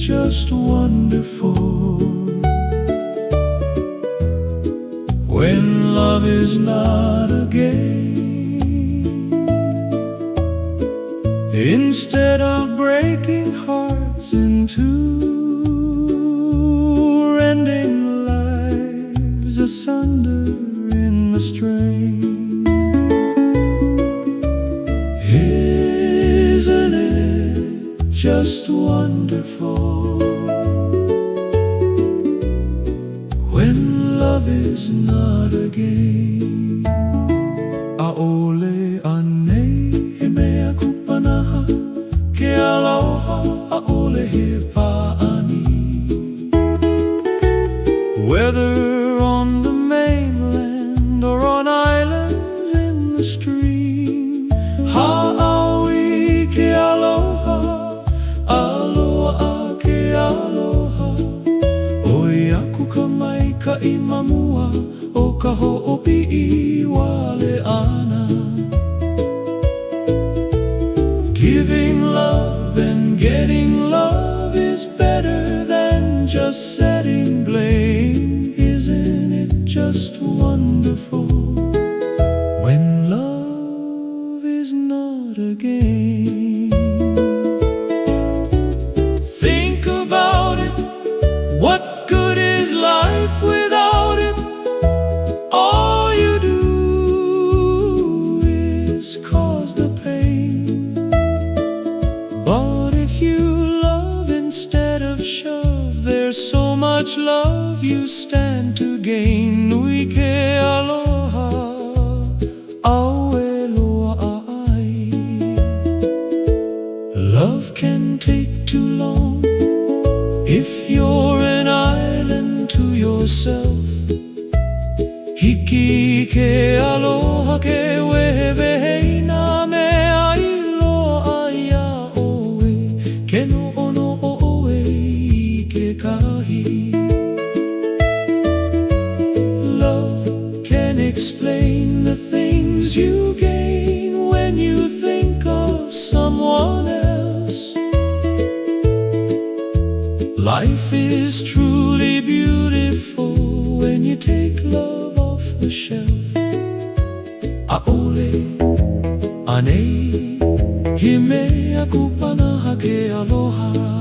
just wonderful. When love is not a game, instead of breaking hearts in two, rending lives asunder in the strain. Isn't it just wonderful? When love is not a game. Aole ane he mea kupanaha, ke aloha aole he paani. Whether on the mainland or on islands in the stream, ha'awi ke aloha, aloha ke aloha. Oi aku kamai ka imamua o ka ho'opi'i wale ana. Giving love and getting love is better than just setting blame. Isn't it just wonderful? When love is not a game. Think about it. What good is life without it? All you do is cause the pain. But if you love instead of shove, there's so much love you stand to gain. Nui ke aloha, aue loa ai. Love can take too long if you're an island to yourself. Hiki ke aloha ke wehewehe na me ailoa ia oe, ke no ono oe I ke kahi. Love can explain the things you gain when you think of someone else. Life is truly beautiful when you take love off the shelf. Aole ane hi mea kupanaha ke aloha.